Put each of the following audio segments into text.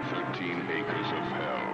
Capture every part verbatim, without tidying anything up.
thirteen acres of hell.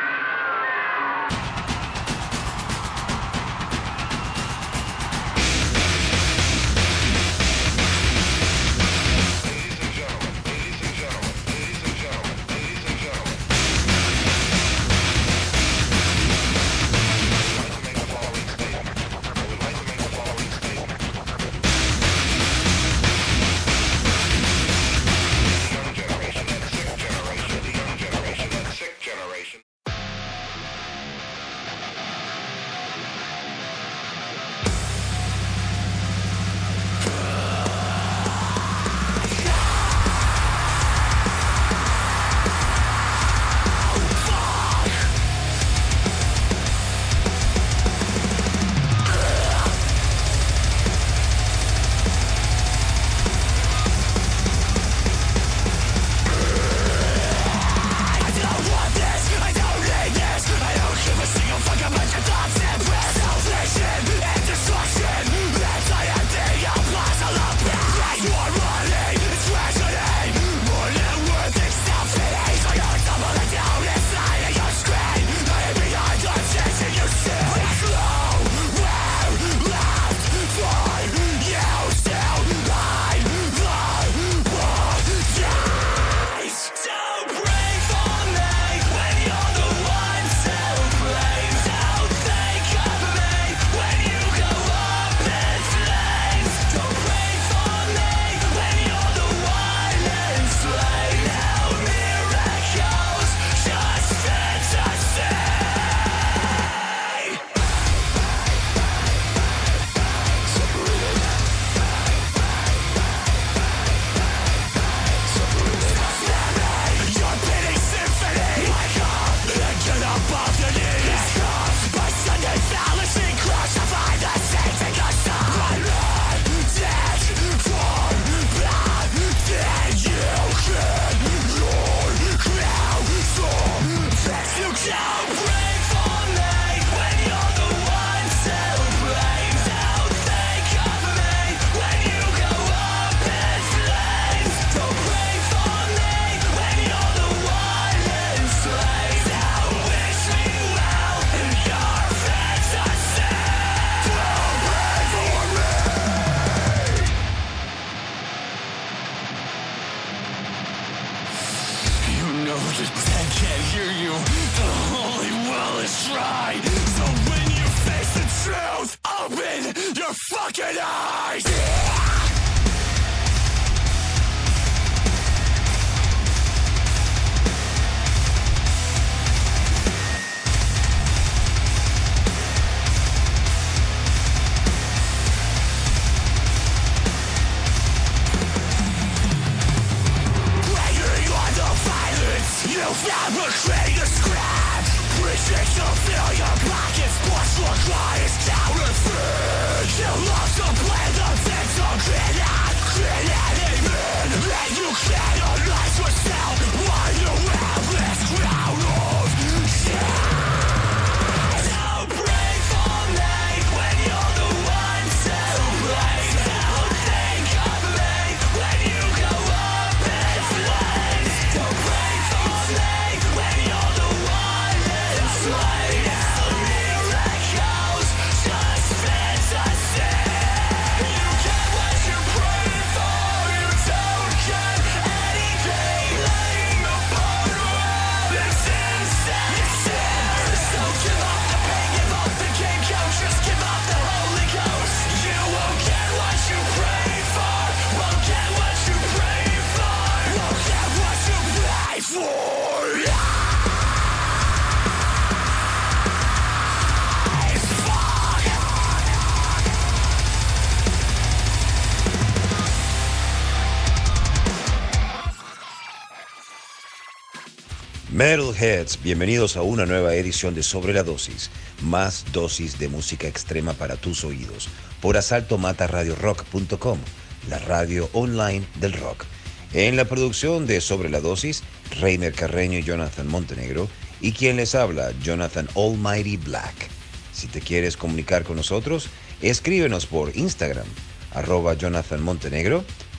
Metalheads, bienvenidos a una nueva edición de Sobre la Dosis, más dosis de música extrema para tus oídos, por asalto mata radio rock punto com, la radio online del rock. En la producción de Sobre la Dosis, Reiner Carreño y Jonathan Montenegro, y quien les habla, Jonathan Almighty Black. Si te quieres comunicar con nosotros, escríbenos por Instagram, arroba Jonathan Montenegro,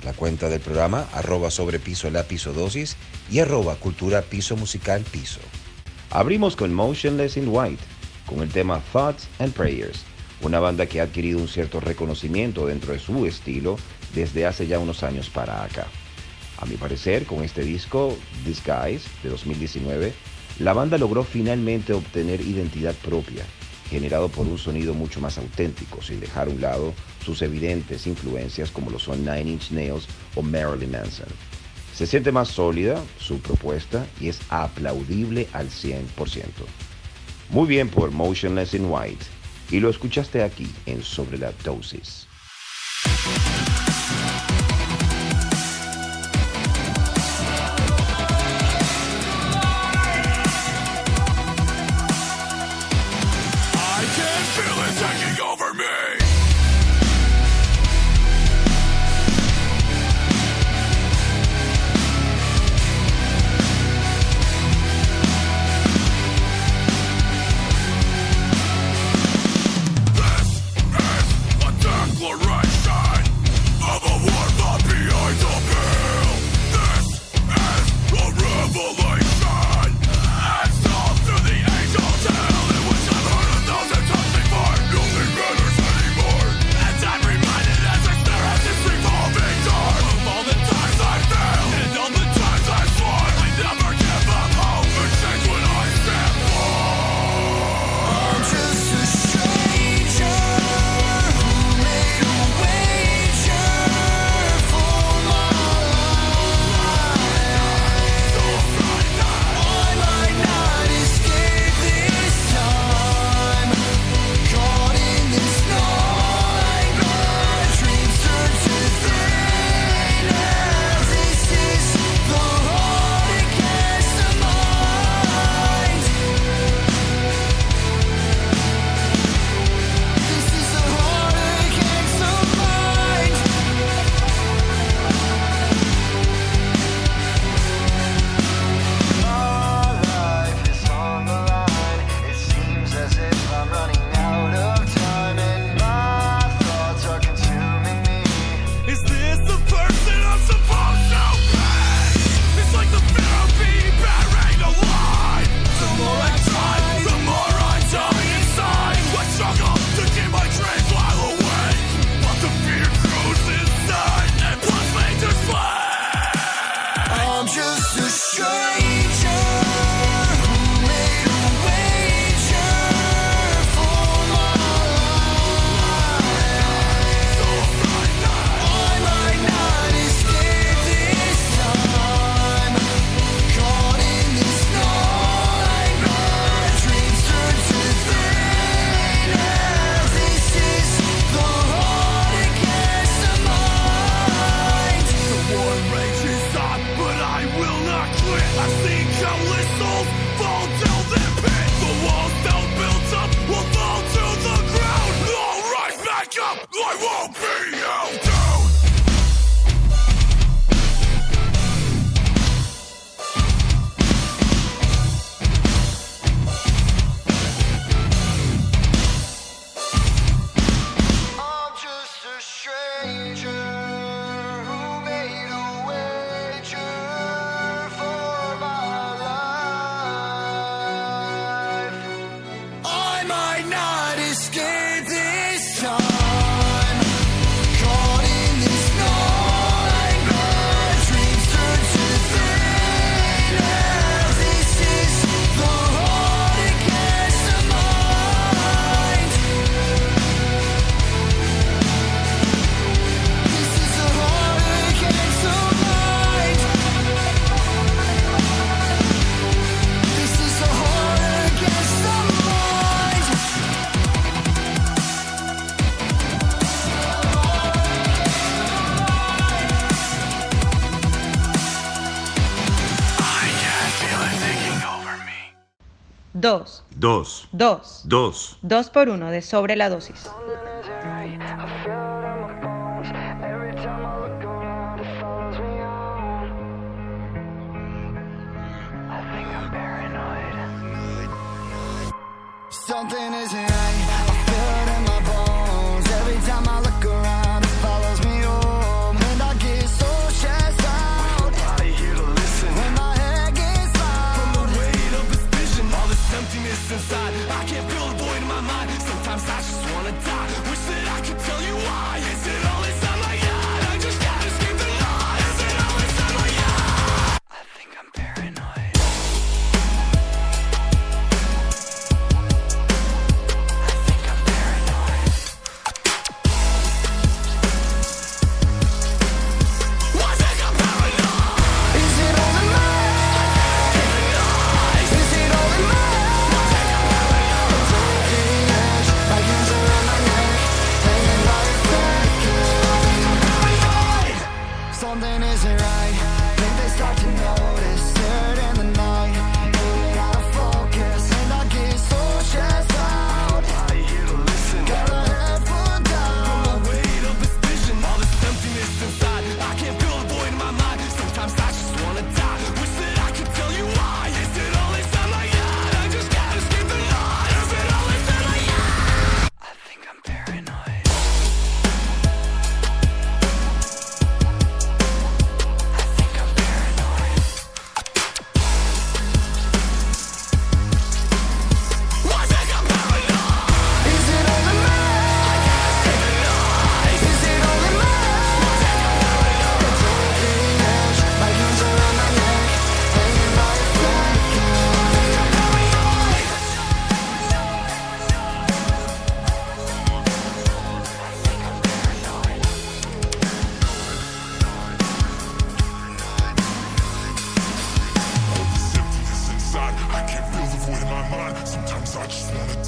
La cuenta del programa, arroba sobre piso la piso dosis y arroba cultura piso musical piso. Abrimos con Motionless in White, con el tema Thoughts and Prayers, una banda que ha adquirido un cierto reconocimiento dentro de su estilo desde hace ya unos años para acá. A mi parecer, con este disco, Disguise, de dos mil diecinueve, la banda logró finalmente obtener identidad propia, generado por un sonido mucho más auténtico, sin dejar a un lado sus evidentes influencias como lo son Nine Inch Nails o Marilyn Manson. Se siente más sólida su propuesta y es aplaudible al cien por ciento. Muy bien por Motionless in White, y lo escuchaste aquí en Sobre la Dosis. Dos. Dos. Dos. Dos. Dos por uno de Sobre la Dosis. Something isn't right, I feel it in my bones. Every time I look around, it follows me home. And I get so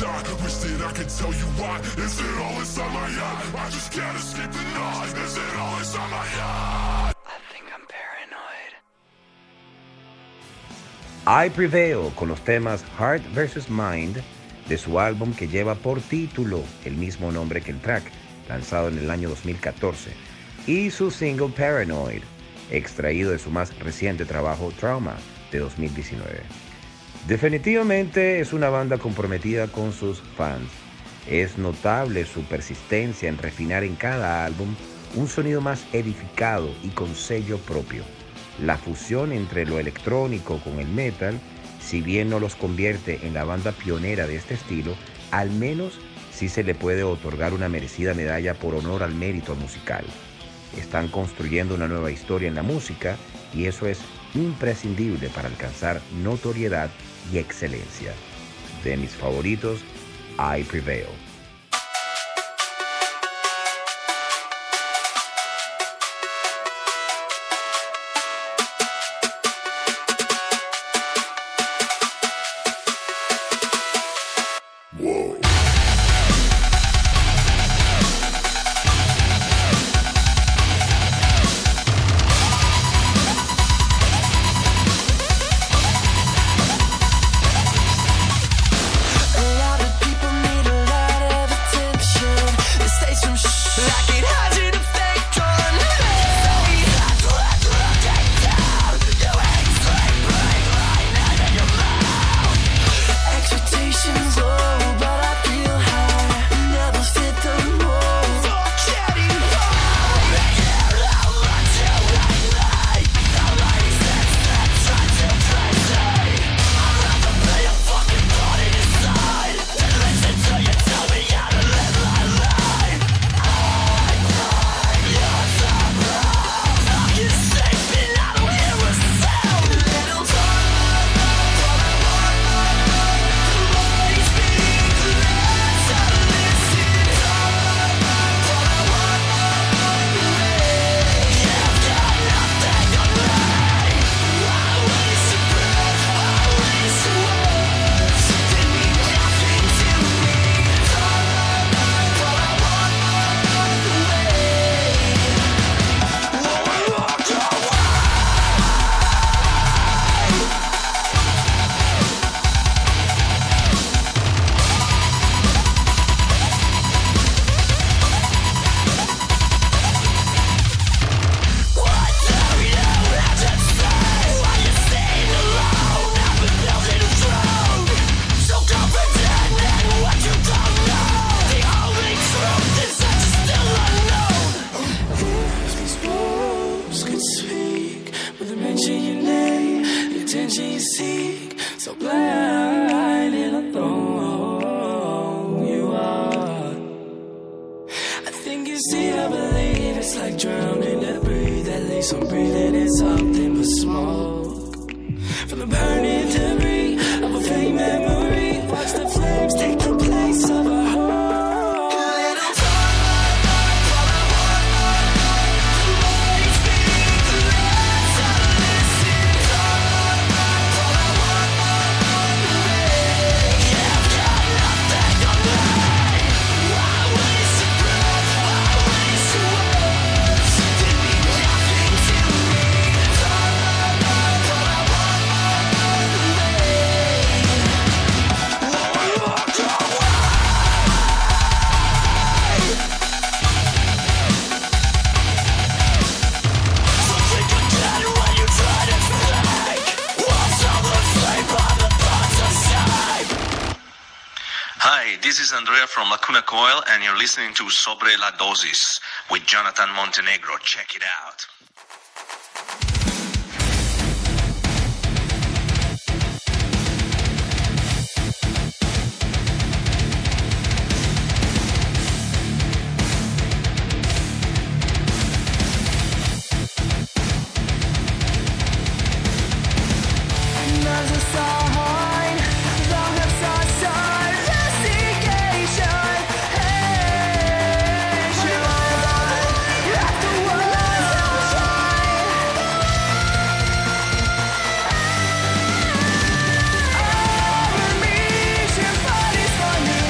die. Wish that I could tell you why. Is it all inside my eye? I just can't escape the noise. Is it all inside my eye? I think I'm paranoid. I Prevail con los temas Heart versus Mind de su álbum que lleva por título el mismo nombre que el track, lanzado en el año dos mil catorce, y su single Paranoid, extraído de su más reciente trabajo Trauma de dos mil diecinueve. Definitivamente es una banda comprometida con sus fans. Es notable su persistencia en refinar en cada álbum un sonido más edificado y con sello propio. La fusión entre lo electrónico con el metal, si bien no los convierte en la banda pionera de este estilo, al menos sí se le puede otorgar una merecida medalla por honor al mérito musical. Están construyendo una nueva historia en la música y eso es imprescindible para alcanzar notoriedad y excelencia. De mis favoritos, I Prevail. This is Andrea from Lacuna Coil, and you're listening to Sobre la Dosis with Jonathan Montenegro. Check it out. Over me, your body's for me.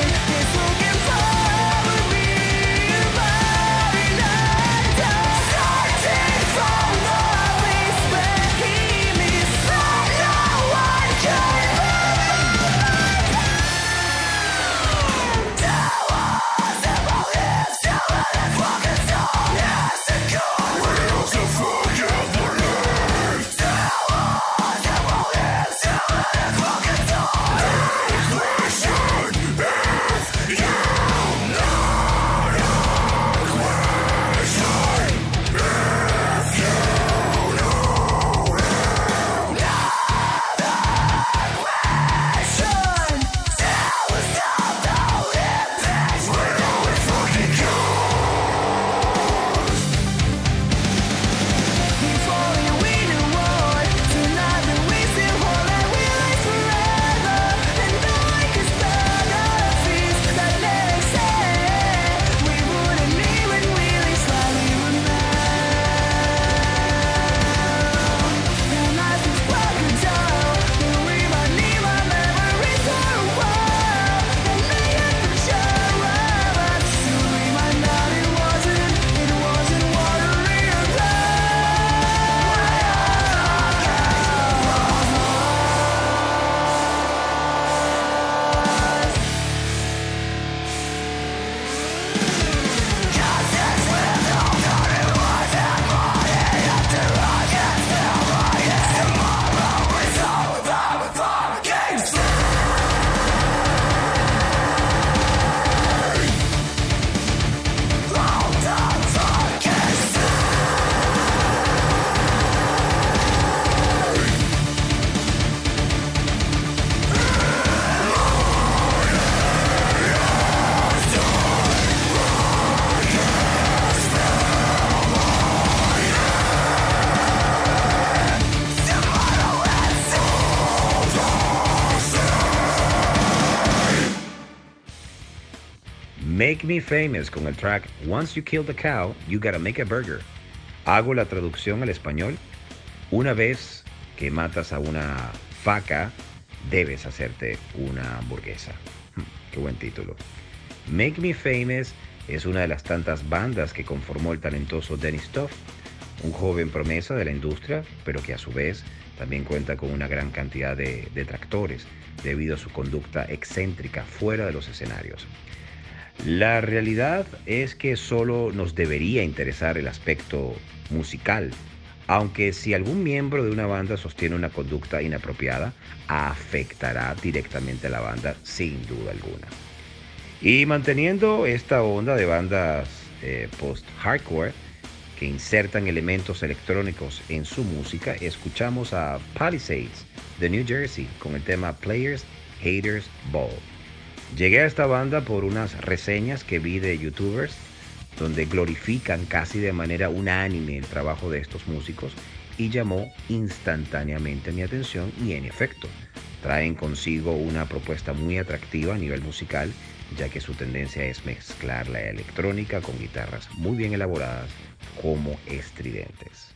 Make Me Famous con el track Once You Kill the Cow, You Gotta Make a Burger. Hago la traducción al español. Una vez que matas a una vaca, debes hacerte una hamburguesa. Qué buen título. Make Me Famous es una de las tantas bandas que conformó el talentoso Dennis Tuff, un joven promesa de la industria, pero que a su vez también cuenta con una gran cantidad de detractores debido a su conducta excéntrica fuera de los escenarios. La realidad es que solo nos debería interesar el aspecto musical, aunque si algún miembro de una banda sostiene una conducta inapropiada, afectará directamente a la banda sin duda alguna. Y manteniendo esta onda de bandas eh, post-hardcore que insertan elementos electrónicos en su música, escuchamos a Palisades de New Jersey con el tema Players, Haters, Ball. Llegué a esta banda por unas reseñas que vi de youtubers donde glorifican casi de manera unánime el trabajo de estos músicos y llamó instantáneamente mi atención y en efecto, traen consigo una propuesta muy atractiva a nivel musical, ya que su tendencia es mezclar la electrónica con guitarras muy bien elaboradas como estridentes.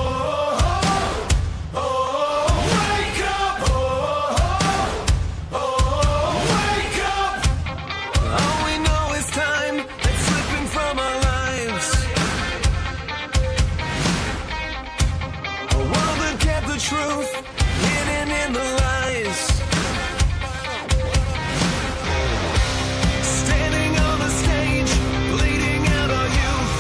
Truth hidden in the lies. Standing on the stage, bleeding out our youth.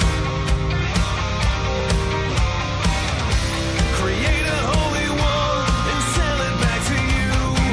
Create a holy war and sell it back to you.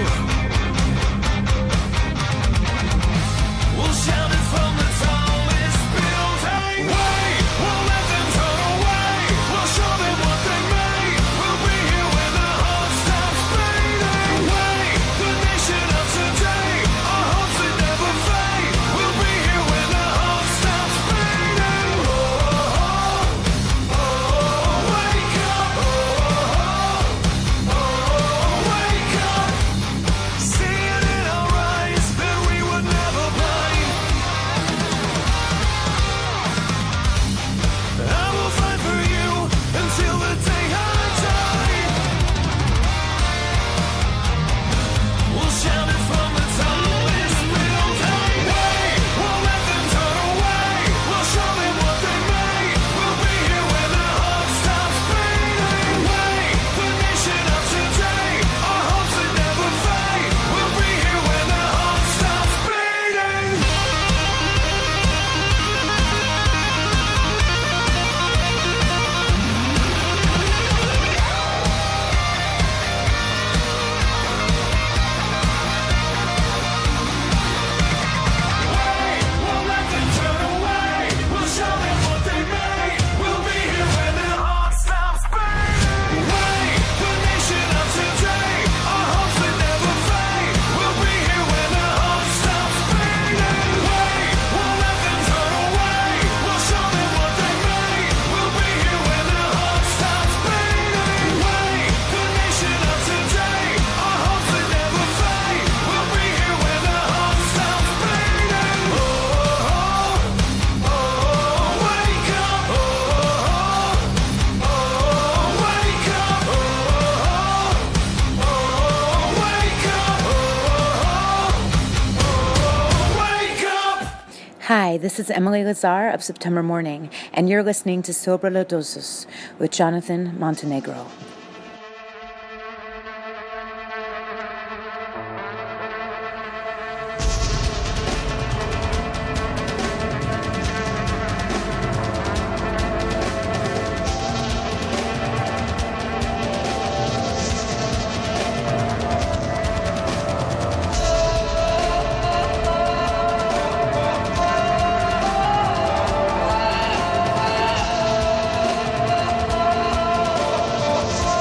We'll shout it from the tallest building. Wait, we'll let them turn away. We'll show them what they made. We'll be here when the heart stops beating. Wait, the nation of today, our hopes that never fade. We'll be here when the heart stops beating. Oh, oh, oh, oh, wake up. Oh, oh, oh, wake up. See it in our eyes that we would never blind. I will fight for you until the day I die. We'll shout it from the tallest building. Wait, we'll let them turn away. We'll show them what they made. We'll be here when the heart stops beating. Wait, the nation of today, our hopes that never fade. We'll be here when the heart stops beating. We'll let them turn away. We'll show them what they made. We'll be here when their heart stops beating. Wait, the nation of today, our hopes that never fade. We'll be here when their heart stops beating. Wait, we'll let them turn away. We'll show them what they made. We'll be here when their heart stops beating. Wait, the nation of today, our hopes that never fade. We'll be here when their heart stops beating. Oh, oh, oh, wake up. Oh, oh, oh, wake up. Oh, oh, oh, wake up. Oh, oh, wake up. Hi, this is Emily Lazar of September Morning, and you're listening to Sobre la Dosis with Jonathan Montenegro. Oh,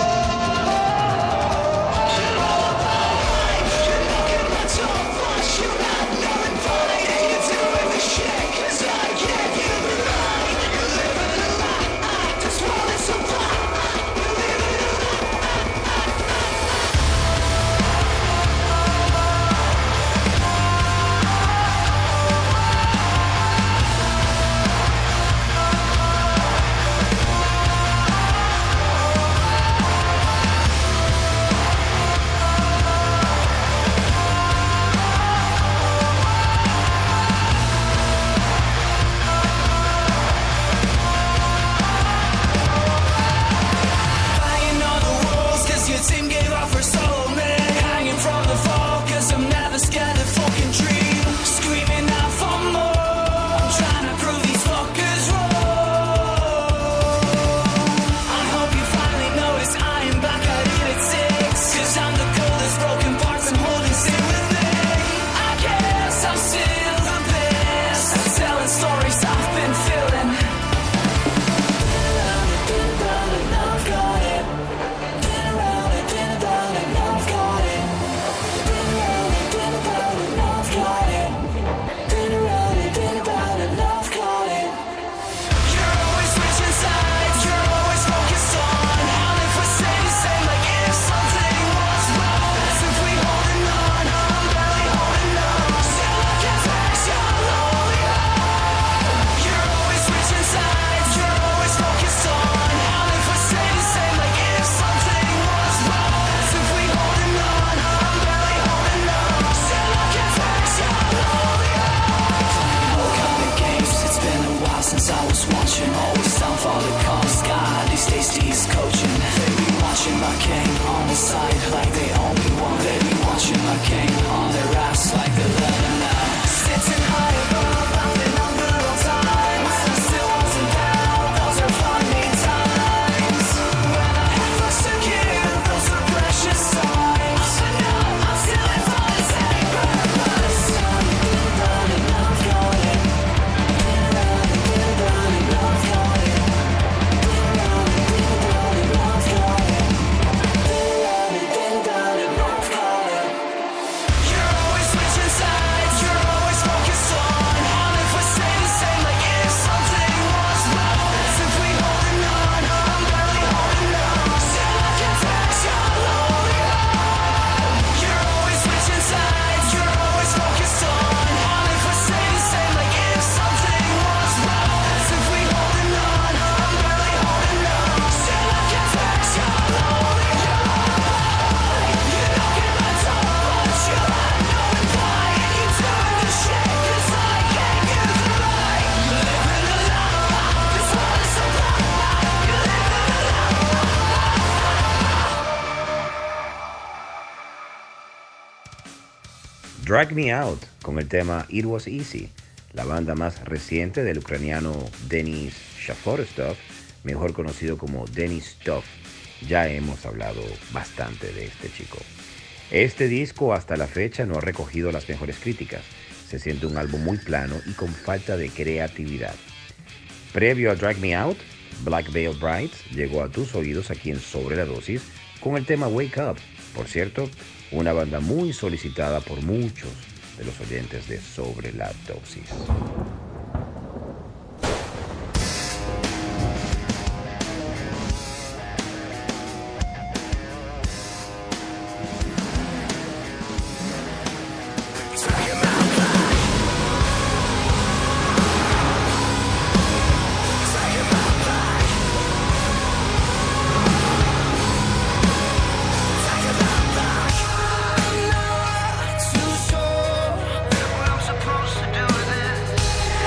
the side like they only want it. Watching my king on their ass like they let him know. Sitting high above, laughing under all time. When I still wasn't down, those are funny times. When I had much to give, those are precious times. But now I'm still in for the same purpose. Running, I've got it. Running, I've got it. You're always switching sides, you're always focused on on if we stay the same, like if something was wrong. As if we holding on, I'm barely holding on. Still I can text you holding on. You're always switching sides, you're always focused on on if we stay the same, like if something was wrong. As if we holding on, I'm barely holding on. Still I can text you holding on. You don't get my tone, but you had no reply. And you doing the shit 'cause I gave you the right. You living a lie, this world is so blind. You living a Drag Me Out con el tema It Was Easy, la banda más reciente del ucraniano Denis Shaforostov, mejor conocido como Denis Tov. Ya hemos hablado bastante de este chico. Este disco hasta la fecha no ha recogido las mejores críticas. Se siente un álbum muy plano y con falta de creatividad. Previo a Drag Me Out, Black Veil Brides llegó a tus oídos aquí en Sobre la Dosis con el tema Wake Up. Por cierto, una banda muy solicitada por muchos de los oyentes de Sobre la Dosis. too sure what I'm supposed to do with it.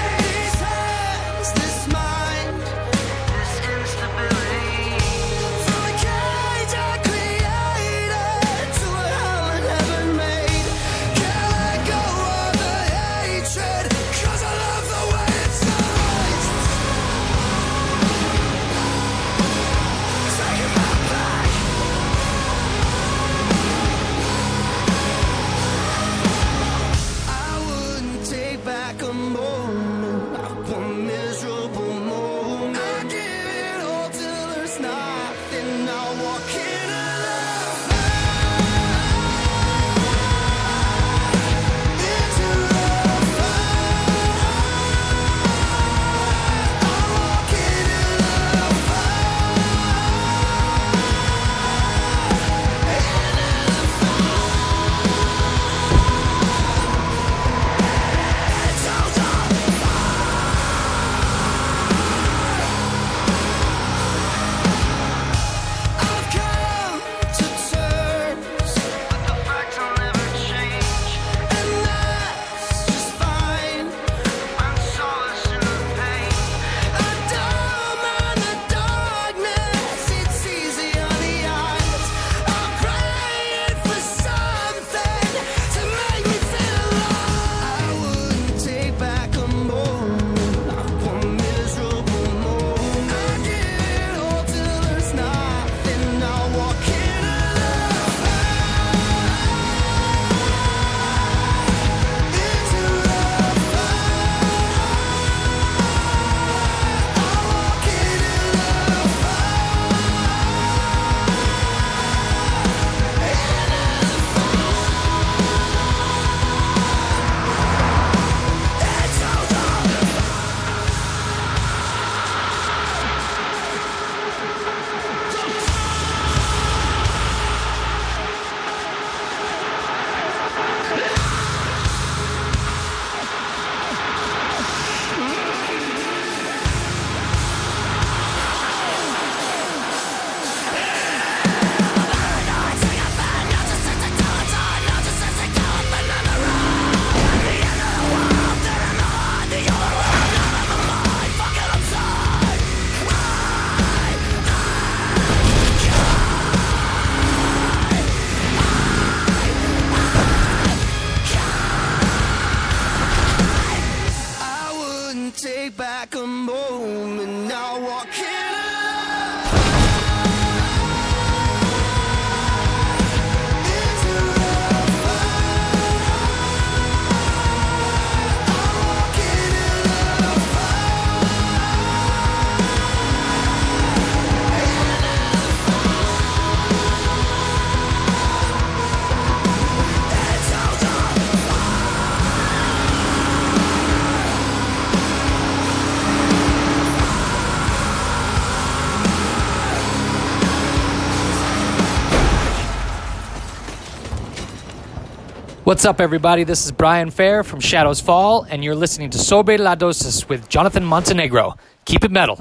What's up, everybody? This is Brian Fair from Shadows Fall, and you're listening to Sobre la Dosis with Jonathan Montenegro. Keep it metal.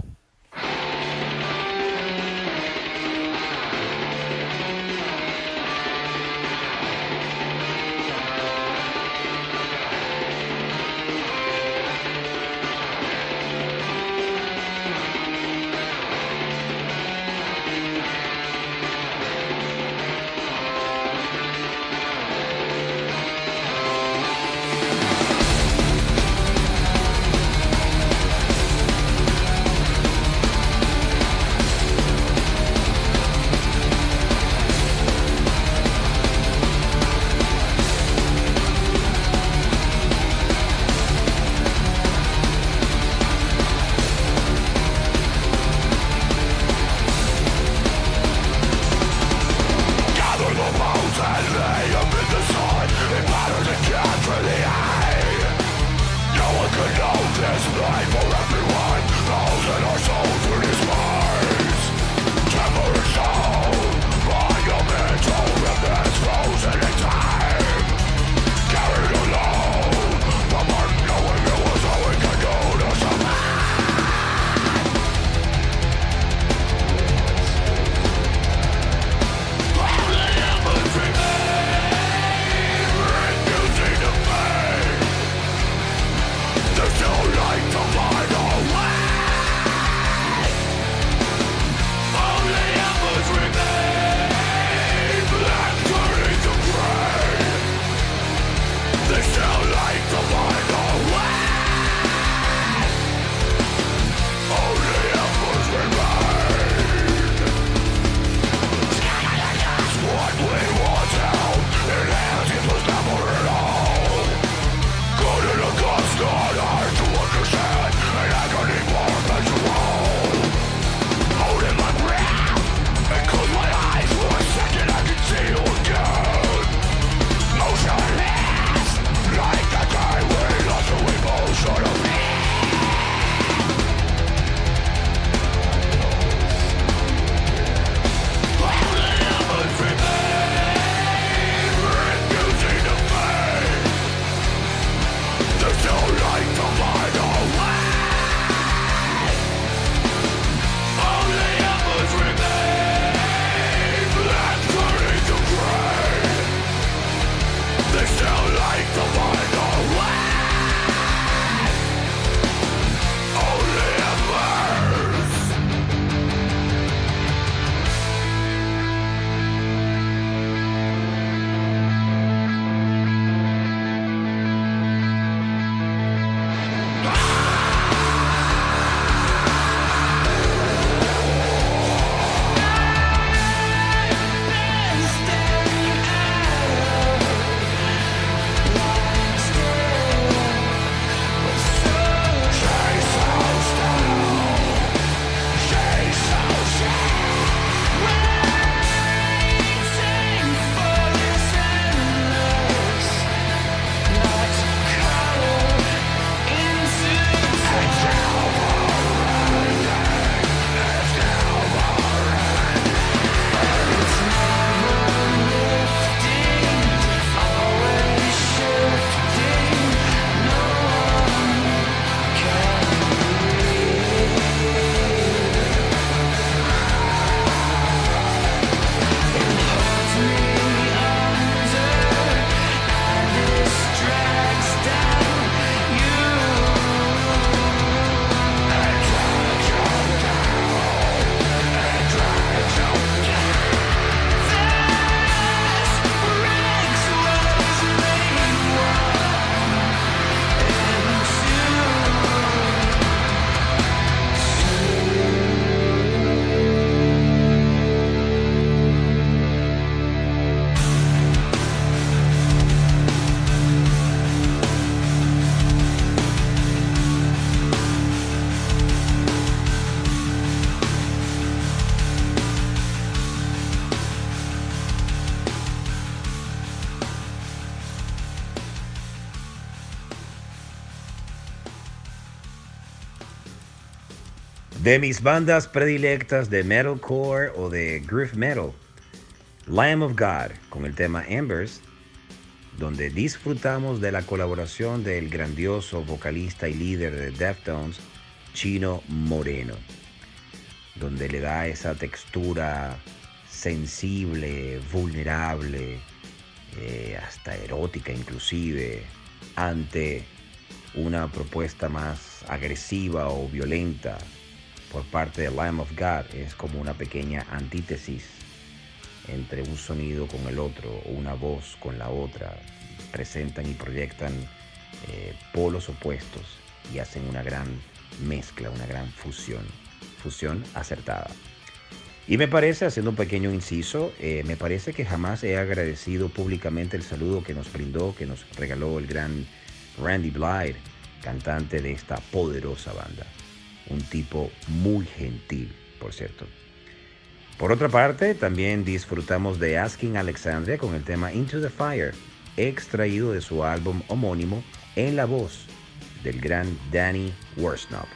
De mis bandas predilectas de metalcore o de groove metal, Lamb of God con el tema Embers, donde disfrutamos de la colaboración del grandioso vocalista y líder de Deftones, Chino Moreno, donde le da esa textura sensible, vulnerable, eh, hasta erótica inclusive, ante una propuesta más agresiva o violenta por parte de Lamb of God. Es como una pequeña antítesis entre un sonido con el otro o una voz con la otra. Presentan y proyectan eh, polos opuestos y hacen una gran mezcla, una gran fusión, fusión acertada. Y me parece, haciendo un pequeño inciso, eh, me parece que jamás he agradecido públicamente el saludo que nos brindó, que nos regaló el gran Randy Blythe, cantante de esta poderosa banda. Un tipo muy gentil, por cierto. Por otra parte, también disfrutamos de Asking Alexandria con el tema Into the Fire, extraído de su álbum homónimo en la voz del gran Danny Worsnop.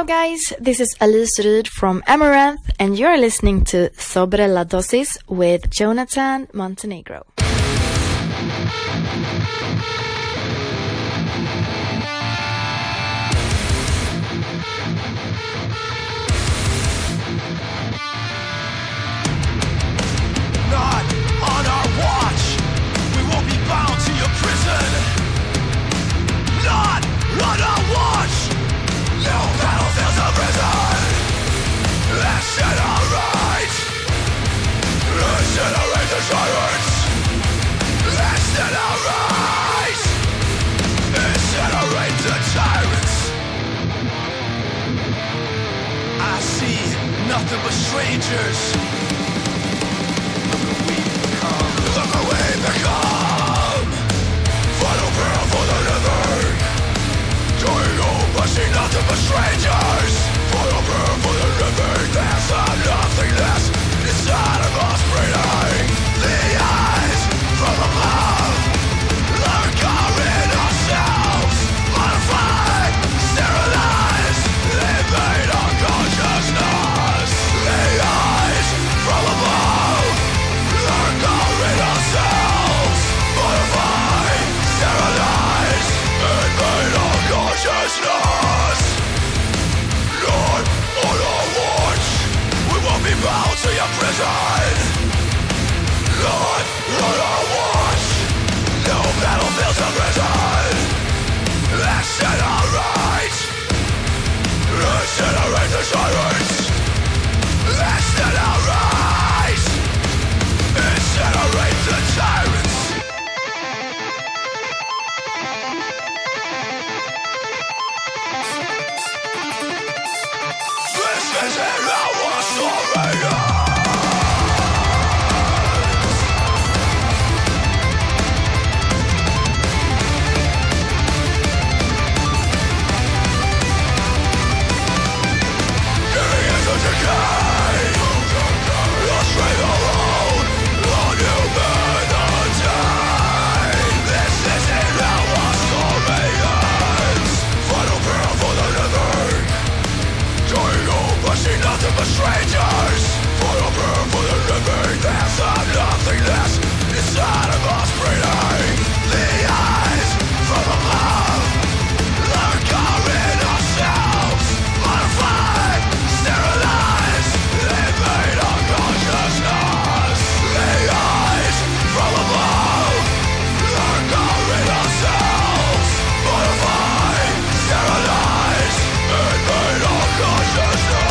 Hello guys, this is Alice Ryd from Amaranth and you're listening to Sobre la Dosis with Jonathan Montenegro. Not on our watch. We won't be bound to your prison. Not on our watch. No battlefields of prison. Let's set our rights. Incinerate the tyrants. Let's set our rights. Incinerate the tyrants. I see nothing but strangers. Look what we become. Final prayer for the living. Joining home, I see nothing but strangers. Final prayer for the living. There's nothing less inside of us breathing. The eyes from above are covering ourselves. Modified, sterilized, they made our consciousness. The eyes from above are covering ourselves. Modified, sterilized, they made our consciousness. Not on our watch. We won't be bound to your prison. Not on our watch. No battlefields of prison. Let's set our rights. Incinerate the tyrants. Let's set our rights. Incinerate the tyrants. This isn't our story. Nothing but strangers. For the prayer for the living. There's nothing less inside of us breathing. The eyes from above are covering ourselves. Modified, sterilized, they made our consciousness. The eyes from above are covering ourselves. Modified, sterilized, they made our consciousness.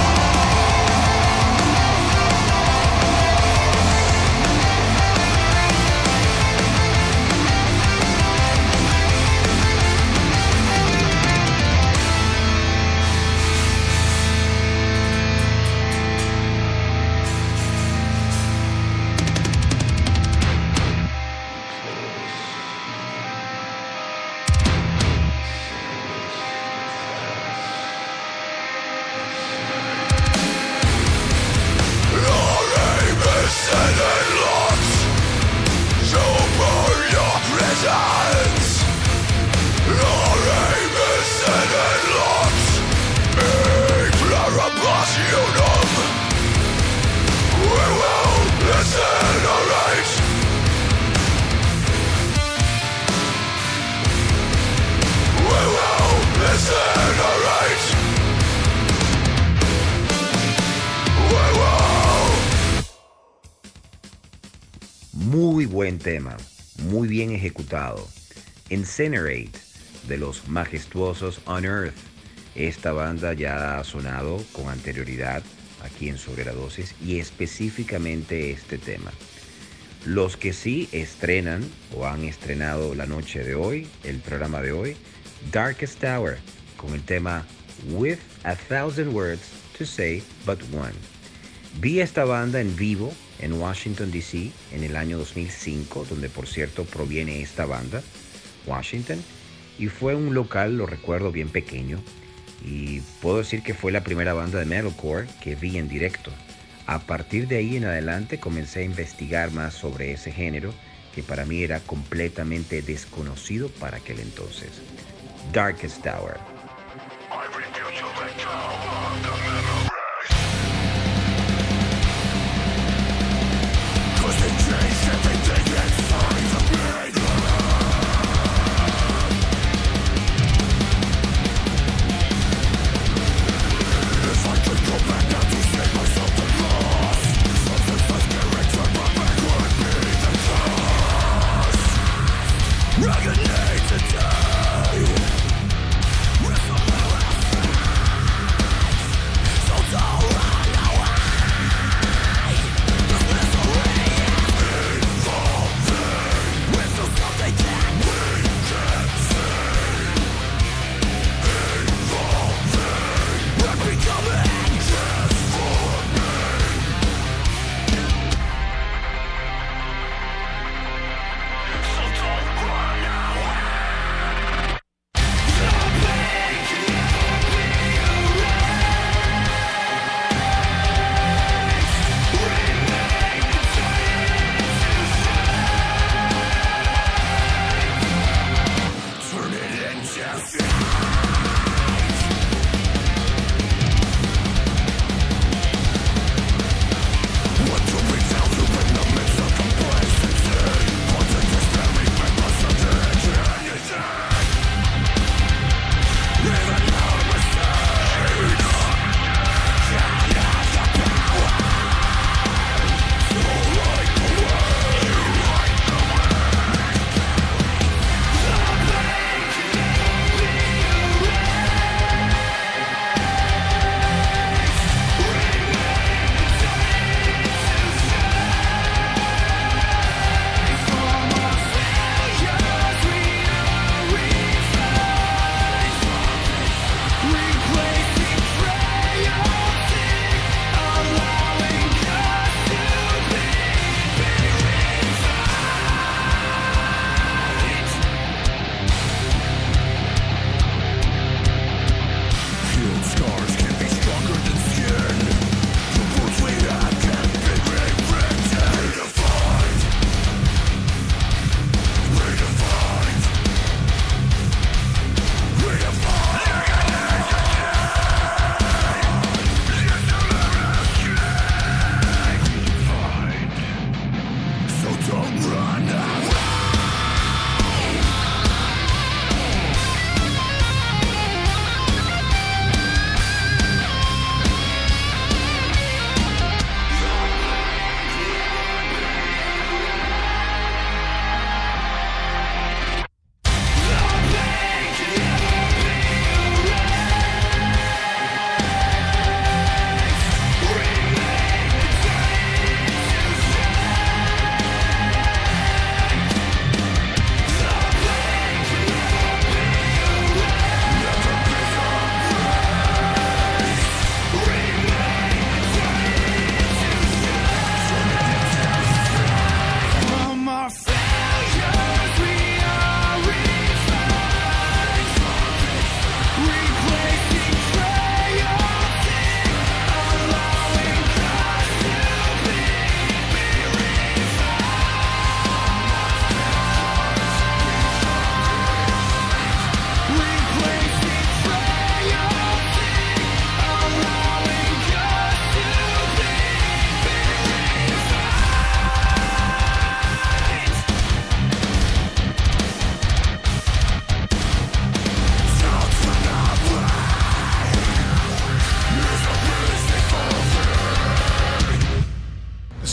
Muy buen tema, muy bien ejecutado. Incinerate, de los majestuosos Unearth. Esta banda ya ha sonado con anterioridad aquí en Sobre la Dosis y específicamente este tema. Los que sí estrenan o han estrenado la noche de hoy, el programa de hoy, Darkest Hour, con el tema With a Thousand Words to Say But One. Vi esta banda en vivo en Washington, D C en el año dos mil cinco, donde por cierto proviene esta banda, Washington, y fue un local, lo recuerdo, bien pequeño, y puedo decir que fue la primera banda de metalcore que vi en directo. A partir de ahí en adelante comencé a investigar más sobre ese género que para mí era completamente desconocido para aquel entonces. Darkest Hour. I rebuilt your vector.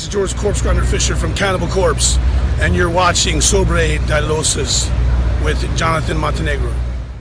is George Corpse Grinder Fisher from Cannibal Corpse, and you're watching Sobre la Dosis with Jonathan Montenegro.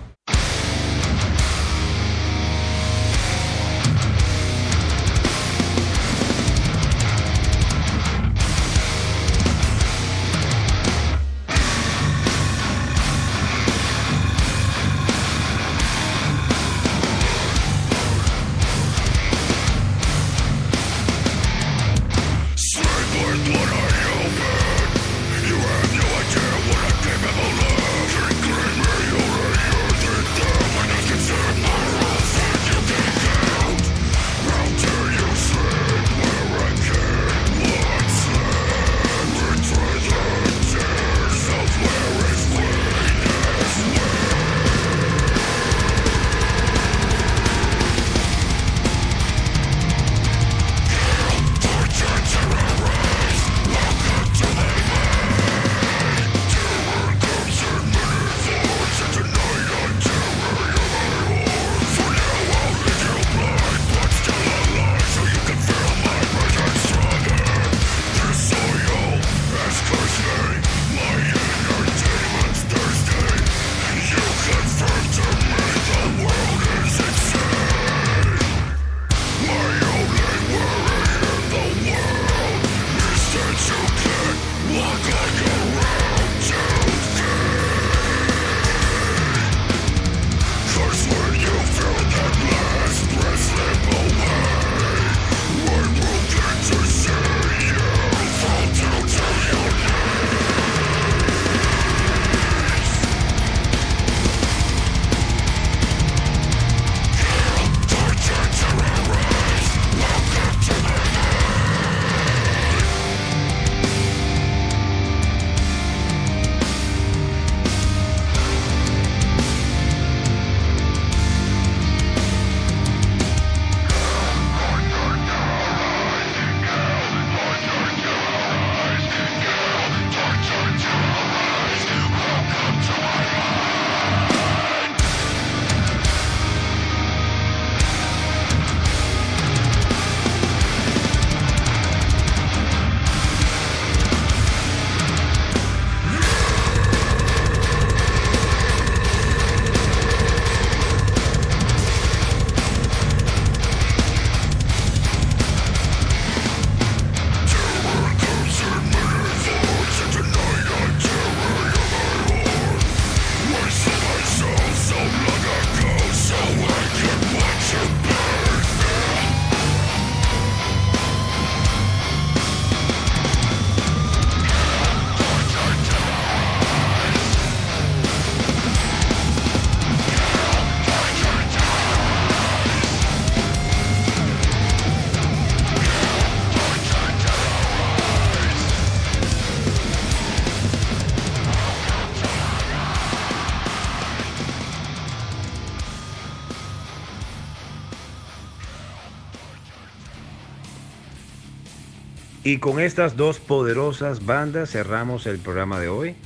Y con estas dos poderosas bandas cerramos el programa de hoy.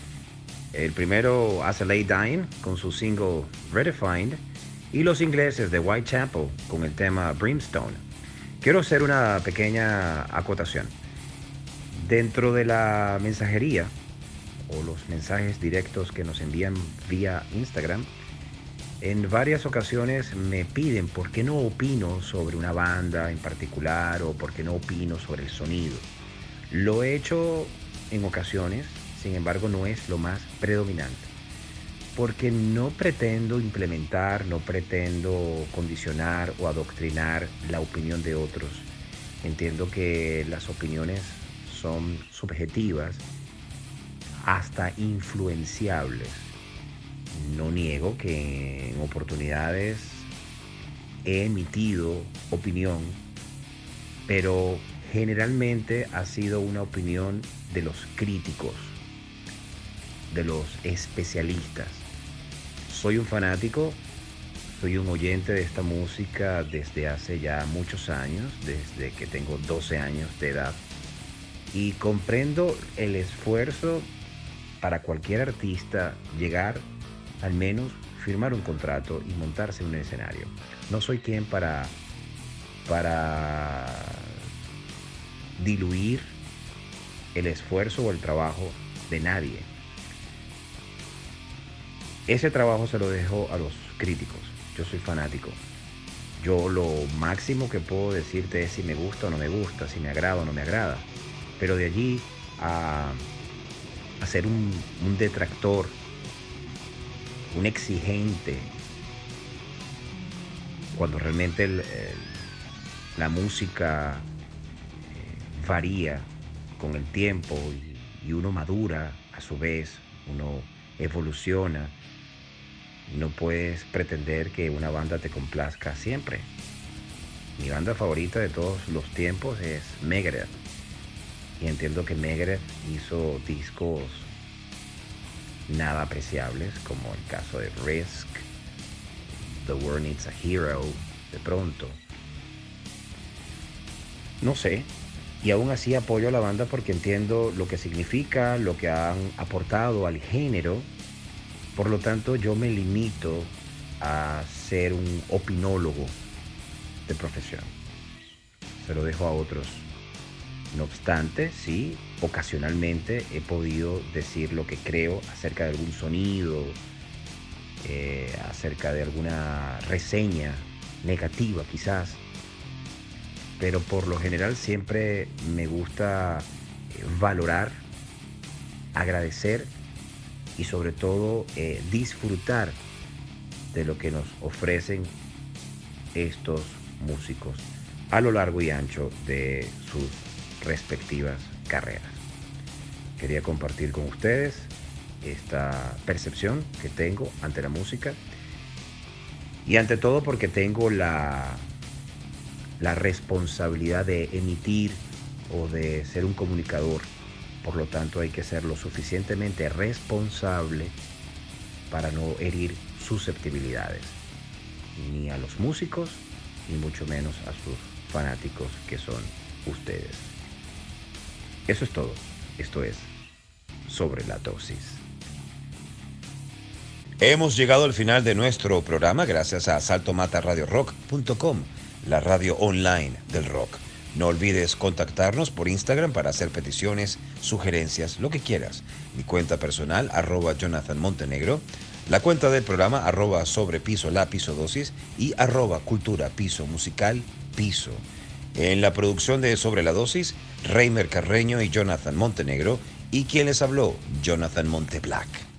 El primero, As I Lay Dying, con su single Redefined, y los ingleses de Whitechapel con el tema Brimstone. Quiero hacer una pequeña acotación. Dentro de la mensajería o los mensajes directos que nos envían vía Instagram, en varias ocasiones me piden por qué no opino sobre una banda en particular o por qué no opino sobre el sonido. Lo he hecho en ocasiones, sin embargo no es lo más predominante, porque no pretendo implementar, no pretendo condicionar o adoctrinar la opinión de otros. Entiendo que las opiniones son subjetivas, hasta influenciables. No niego que en oportunidades he emitido opinión, pero generalmente ha sido una opinión de los críticos, de los especialistas. Soy un fanático, soy un oyente de esta música desde hace ya muchos años, desde que tengo doce años de edad, y comprendo el esfuerzo para cualquier artista llegar, al menos firmar un contrato y montarse en un escenario. No soy quien para, para diluir el esfuerzo o el trabajo de nadie. Ese trabajo se lo dejo a los críticos. Yo soy fanático. Yo lo máximo que puedo decirte es si me gusta o no me gusta, si me agrada o no me agrada. Pero de allí a, a ser un, un detractor, un exigente, cuando realmente el, el, la música eh, varía con el tiempo y, y uno madura a su vez, uno evoluciona. No puedes pretender que una banda te complazca siempre. Mi banda favorita de todos los tiempos es Megadeth. Y entiendo que Megadeth hizo discos nada apreciables, como el caso de Risk, The World Needs a Hero, de pronto. No sé. Y aún así apoyo a la banda porque entiendo lo que significa, lo que han aportado al género. Por lo tanto, yo me limito a ser un opinólogo de profesión. Se lo dejo a otros. No obstante, sí, ocasionalmente he podido decir lo que creo acerca de algún sonido, eh, acerca de alguna reseña negativa quizás. Pero por lo general siempre me gusta valorar, agradecer y sobre todo eh, disfrutar de lo que nos ofrecen estos músicos a lo largo y ancho de sus respectivas carreras. Quería compartir con ustedes esta percepción que tengo ante la música y ante todo porque tengo la, la responsabilidad de emitir o de ser un comunicador. Por lo tanto, hay que ser lo suficientemente responsable para no herir susceptibilidades, ni a los músicos, ni mucho menos a sus fanáticos que son ustedes. Eso es todo. Esto es Sobre la Dosis. Hemos llegado al final de nuestro programa gracias a salto mata radio rock punto com, la radio online del rock. No olvides contactarnos por Instagram para hacer peticiones, sugerencias, lo que quieras. Mi cuenta personal, arroba Jonathan Montenegro. La cuenta del programa, arroba sobre piso la piso dosis y arroba cultura piso musical piso. En la producción de Sobre la Dosis, Reimer Carreño y Jonathan Montenegro. Y quien les habló, Jonathan Monteblack.